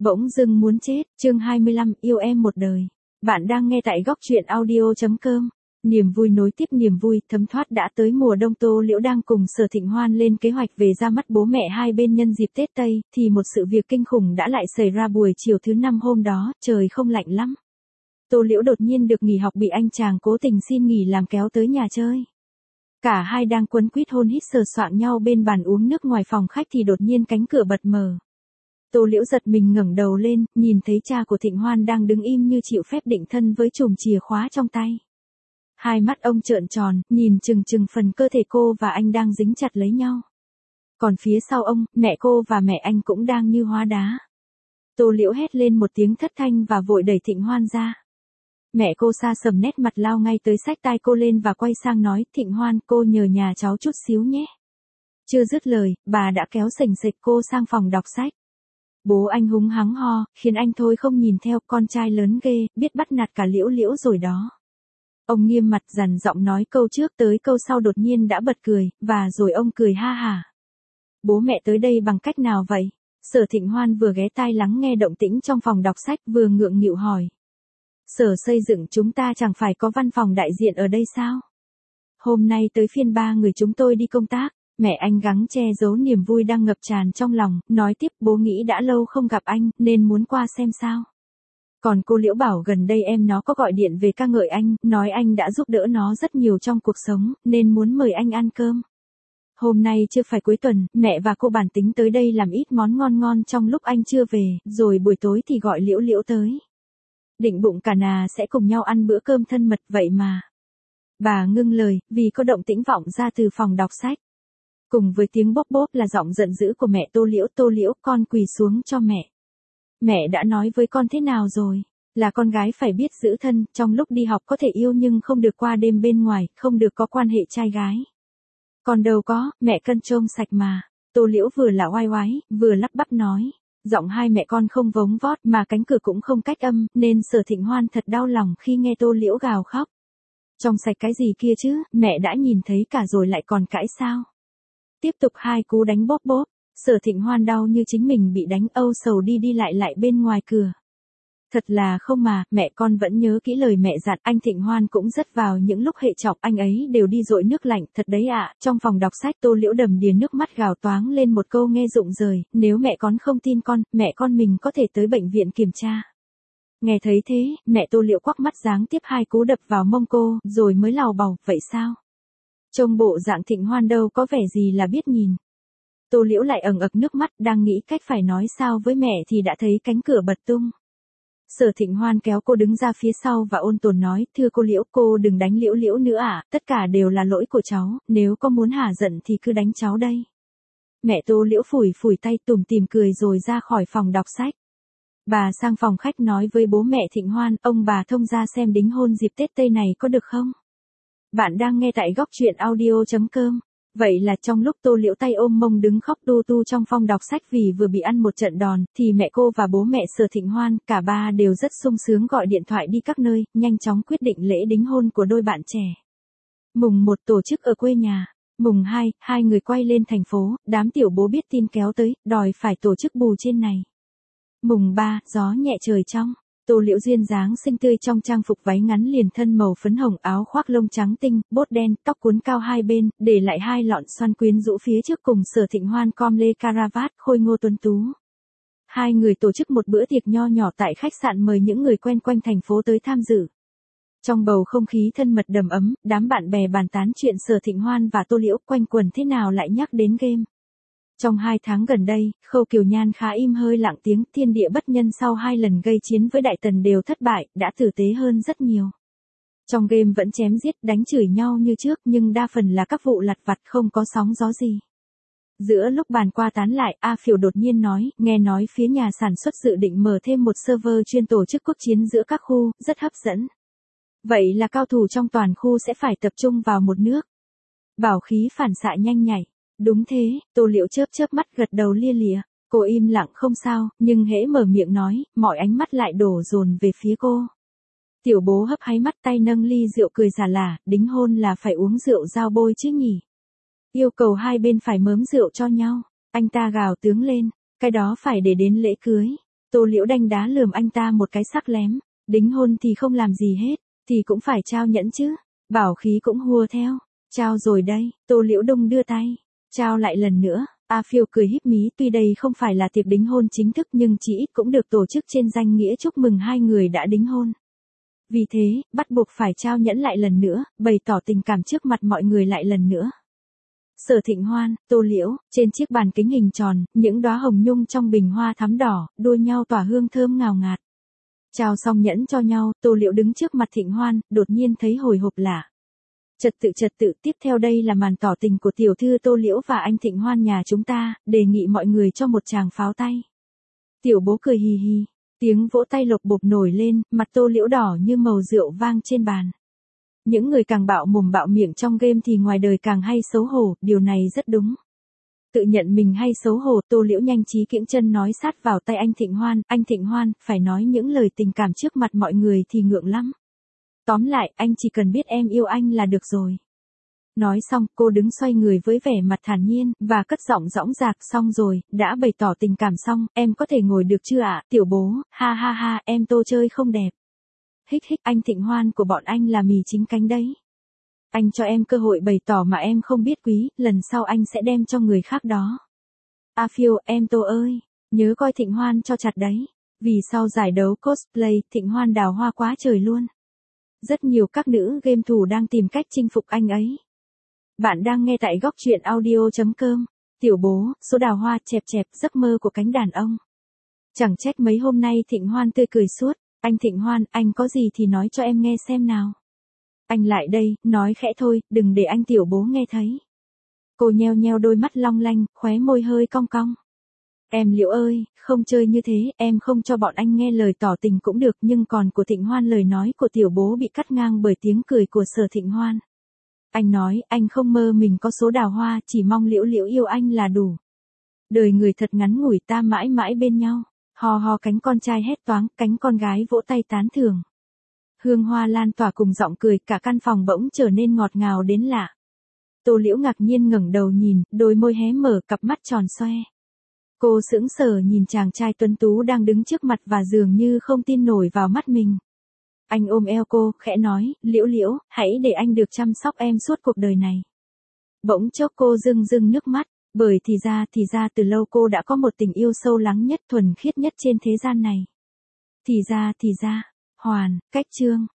Bỗng dưng muốn chết, chương 25, yêu em một đời. Bạn đang nghe tại góc truyện audio.com. Niềm vui nối tiếp niềm vui, thấm thoát đã tới mùa đông. Tô Liễu đang cùng Sở Thịnh Hoan lên kế hoạch về ra mắt bố mẹ hai bên nhân dịp Tết Tây, thì một sự việc kinh khủng đã lại xảy ra buổi chiều thứ năm hôm đó, trời không lạnh lắm. Tô Liễu đột nhiên được nghỉ học bị anh chàng cố tình xin nghỉ làm kéo tới nhà chơi. Cả hai đang quấn quýt hôn hít sờ soạng nhau bên bàn uống nước ngoài phòng khách thì đột nhiên cánh cửa bật mở. Tô Liễu giật mình ngẩng đầu lên, nhìn thấy cha của Thịnh Hoan đang đứng im như chịu phép định thân với chùm chìa khóa trong tay. Hai mắt ông trợn tròn, nhìn chừng chừng phần cơ thể cô và anh đang dính chặt lấy nhau. Còn phía sau ông, mẹ cô và mẹ anh cũng đang như hóa đá. Tô Liễu hét lên một tiếng thất thanh và vội đẩy Thịnh Hoan ra. Mẹ cô sa sầm nét mặt lao ngay tới xách tai cô lên và quay sang nói, Thịnh Hoan, cô nhờ nhà cháu chút xíu nhé. Chưa dứt lời, bà đã kéo sềnh sệch cô sang phòng đọc sách. Bố anh húng hắng ho, khiến anh thôi không nhìn theo, con trai lớn ghê, biết bắt nạt cả Liễu Liễu rồi đó. Ông nghiêm mặt dằn giọng nói câu trước tới câu sau đột nhiên đã bật cười, và rồi ông cười ha hả. Bố mẹ tới đây bằng cách nào vậy? Sở Thịnh Hoan vừa ghé tai lắng nghe động tĩnh trong phòng đọc sách vừa ngượng nghịu hỏi. Sở xây dựng chúng ta chẳng phải có văn phòng đại diện ở đây sao? Hôm nay tới phiên ba người chúng tôi đi công tác. Mẹ anh gắng che giấu niềm vui đang ngập tràn trong lòng, nói tiếp bố nghĩ đã lâu không gặp anh, nên muốn qua xem sao. Còn cô Liễu bảo gần đây em nó có gọi điện về ca ngợi anh, nói anh đã giúp đỡ nó rất nhiều trong cuộc sống, nên muốn mời anh ăn cơm. Hôm nay chưa phải cuối tuần, mẹ và cô bản tính tới đây làm ít món ngon ngon trong lúc anh chưa về, rồi buổi tối thì gọi Liễu Liễu tới. Định bụng cả nhà sẽ cùng nhau ăn bữa cơm thân mật vậy mà. Bà ngưng lời, vì có động tĩnh vọng ra từ phòng đọc sách. Cùng với tiếng bốp bốp là giọng giận dữ của mẹ Tô Liễu, con quỳ xuống cho mẹ. Mẹ đã nói với con thế nào rồi? Là con gái phải biết giữ thân, trong lúc đi học có thể yêu nhưng không được qua đêm bên ngoài, không được có quan hệ trai gái. Còn đâu có, mẹ cân trông sạch mà. Tô Liễu vừa là oai oái, vừa lắp bắp nói. Giọng hai mẹ con không vống vót mà cánh cửa cũng không cách âm, nên Sở Thịnh Hoan thật đau lòng khi nghe Tô Liễu gào khóc. Trong sạch cái gì kia chứ, mẹ đã nhìn thấy cả rồi lại còn cãi sao? Tiếp tục hai cú đánh bóp bóp, Sở Thịnh Hoan đau như chính mình bị đánh âu sầu đi đi lại bên ngoài cửa. Thật là không mà, mẹ con vẫn nhớ kỹ lời mẹ dặn, anh Thịnh Hoan cũng rất vào những lúc hệ trọng, anh ấy đều đi dội nước lạnh, thật đấy ạ. Trong phòng đọc sách Tô Liễu đầm đìa nước mắt gào toáng lên một câu nghe rụng rời, nếu mẹ con không tin con, mẹ con mình có thể tới bệnh viện kiểm tra. Nghe thấy thế, mẹ Tô Liễu quắc mắt giáng tiếp hai cú đập vào mông cô, rồi mới lào bầu, vậy sao? Trông bộ dạng Thịnh Hoan đâu có vẻ gì là biết nhìn. Tô Liễu lại ẩn ực nước mắt, đang nghĩ cách phải nói sao với mẹ thì đã thấy cánh cửa bật tung. Sở Thịnh Hoan kéo cô đứng ra phía sau và ôn tồn nói, thưa cô Liễu, cô đừng đánh Liễu Liễu nữa ạ, tất cả đều là lỗi của cháu, nếu có muốn hả giận thì cứ đánh cháu đây. Mẹ Tô Liễu phủi phủi tay tủm tỉm cười rồi ra khỏi phòng đọc sách. Bà sang phòng khách nói với bố mẹ Thịnh Hoan, ông bà thông ra xem đính hôn dịp Tết Tây này có được không? Bạn đang nghe tại góc truyện audio.com. Vậy là trong lúc Tô Liễu tay ôm mông đứng khóc tu tu trong phòng đọc sách vì vừa bị ăn một trận đòn, thì mẹ cô và bố mẹ Sở Thịnh Hoan, cả ba đều rất sung sướng gọi điện thoại đi các nơi, nhanh chóng quyết định lễ đính hôn của đôi bạn trẻ. Mùng 1 tổ chức ở quê nhà. Mùng 2, hai người quay lên thành phố, đám tiểu bố biết tin kéo tới, đòi phải tổ chức bù trên này. Mùng 3, gió nhẹ trời trong. Tô Liễu duyên dáng xinh tươi trong trang phục váy ngắn liền thân màu phấn hồng, áo khoác lông trắng tinh, bốt đen, tóc cuốn cao hai bên, để lại hai lọn xoăn quyến rũ phía trước cùng Sở Thịnh Hoan com lê caravat khôi ngô tuấn tú. Hai người tổ chức một bữa tiệc nho nhỏ tại khách sạn mời những người quen quanh thành phố tới tham dự. Trong bầu không khí thân mật đầm ấm, đám bạn bè bàn tán chuyện Sở Thịnh Hoan và Tô Liễu, quanh quẩn thế nào lại nhắc đến game. Trong 2 tháng gần đây, Khâu Kiều Nhan khá im hơi lặng tiếng, thiên địa bất nhân sau 2 lần gây chiến với Đại Tần đều thất bại, đã tử tế hơn rất nhiều. Trong game vẫn chém giết, đánh chửi nhau như trước nhưng đa phần là các vụ lặt vặt không có sóng gió gì. Giữa lúc bàn qua tán lại, A Phiểu đột nhiên nói, nghe nói phía nhà sản xuất dự định mở thêm một server chuyên tổ chức quốc chiến giữa các khu, rất hấp dẫn. Vậy là cao thủ trong toàn khu sẽ phải tập trung vào một nước. Bảo khí phản xạ nhanh nhạy. Đúng thế, Tô Liễu chớp mắt gật đầu lia lịa. Cô im lặng không sao, nhưng hễ mở miệng nói, mọi ánh mắt lại đổ dồn về phía cô. Tiểu bố hấp háy mắt tay nâng ly rượu cười giả lả, đính hôn là phải uống rượu giao bôi chứ nhỉ. Yêu cầu hai bên phải mớm rượu cho nhau. Anh ta gào tướng lên, cái đó phải để đến lễ cưới. Tô Liễu đanh đá lườm anh ta một cái sắc lém, đính hôn thì không làm gì hết, thì cũng phải trao nhẫn chứ. Bảo khí cũng hùa theo, trao rồi đây. Tô Liễu đung đưa tay, trao lại lần nữa. A Phiêu cười híp mí, tuy đây không phải là tiệc đính hôn chính thức nhưng chỉ ít cũng được tổ chức trên danh nghĩa chúc mừng hai người đã đính hôn. Vì thế, bắt buộc phải trao nhẫn lại lần nữa, bày tỏ tình cảm trước mặt mọi người lại lần nữa. Sở Thịnh Hoan, Tô Liễu, trên chiếc bàn kính hình tròn, những đóa hồng nhung trong bình hoa thắm đỏ, đua nhau tỏa hương thơm ngào ngạt. Trao xong nhẫn cho nhau, Tô Liễu đứng trước mặt Thịnh Hoan, đột nhiên thấy hồi hộp lạ. Trật tự, tiếp theo đây là màn tỏ tình của tiểu thư Tô Liễu và anh Thịnh Hoan nhà chúng ta, đề nghị mọi người cho một tràng pháo tay. Tiểu bố cười hì hì, tiếng vỗ tay lộc bộp nổi lên, mặt Tô Liễu đỏ như màu rượu vang trên bàn. Những người càng bạo mồm bạo miệng trong game thì ngoài đời càng hay xấu hổ, điều này rất đúng. Tự nhận mình hay xấu hổ, Tô Liễu nhanh trí kiễng chân nói sát vào tay anh Thịnh Hoan, phải nói những lời tình cảm trước mặt mọi người thì ngượng lắm. Tóm lại, anh chỉ cần biết em yêu anh là được rồi. Nói xong, cô đứng xoay người với vẻ mặt thản nhiên, và cất giọng dõng dạc, xong rồi, đã bày tỏ tình cảm xong, em có thể ngồi được chưa ạ, tiểu bố, ha ha ha, em Tô chơi không đẹp. Hích hích, anh Thịnh Hoan của bọn anh là mì chính cánh đấy. Anh cho em cơ hội bày tỏ mà em không biết quý, lần sau anh sẽ đem cho người khác đó. A Phiêu, em Tô ơi, nhớ coi Thịnh Hoan cho chặt đấy. Vì sau giải đấu cosplay, Thịnh Hoan đào hoa quá trời luôn. Rất nhiều các nữ game thủ đang tìm cách chinh phục anh ấy. Bạn đang nghe tại góc truyện audio.com. Tiểu bố, số đào hoa chẹp chẹp, giấc mơ của cánh đàn ông. Chẳng trách mấy hôm nay Thịnh Hoan tươi cười suốt. Anh Thịnh Hoan, anh có gì thì nói cho em nghe xem nào. Anh lại đây, nói khẽ thôi, đừng để anh tiểu bố nghe thấy. Cô nheo nheo đôi mắt long lanh, khóe môi hơi cong cong. Em Liễu ơi, không chơi như thế, em không cho bọn anh nghe lời tỏ tình cũng được, nhưng còn của Thịnh Hoan lời nói của tiểu bố bị cắt ngang bởi tiếng cười của Sở Thịnh Hoan. Anh nói, anh không mơ mình có số đào hoa, chỉ mong Liễu Liễu yêu anh là đủ. Đời người thật ngắn ngủi, ta mãi mãi bên nhau. Hò hò, cánh con trai hét toáng, cánh con gái vỗ tay tán thưởng. Hương hoa lan tỏa cùng giọng cười, cả căn phòng bỗng trở nên ngọt ngào đến lạ. Tô Liễu ngạc nhiên ngẩng đầu nhìn, đôi môi hé mở, cặp mắt tròn xoe. Cô sững sờ nhìn chàng trai tuấn tú đang đứng trước mặt và dường như không tin nổi vào mắt mình. Anh ôm eo cô, khẽ nói, Liễu Liễu, hãy để anh được chăm sóc em suốt cuộc đời này. Bỗng chốc cô rưng rưng nước mắt, bởi thì ra từ lâu cô đã có một tình yêu sâu lắng nhất, thuần khiết nhất trên thế gian này. Thì ra, hoàn, cách chương.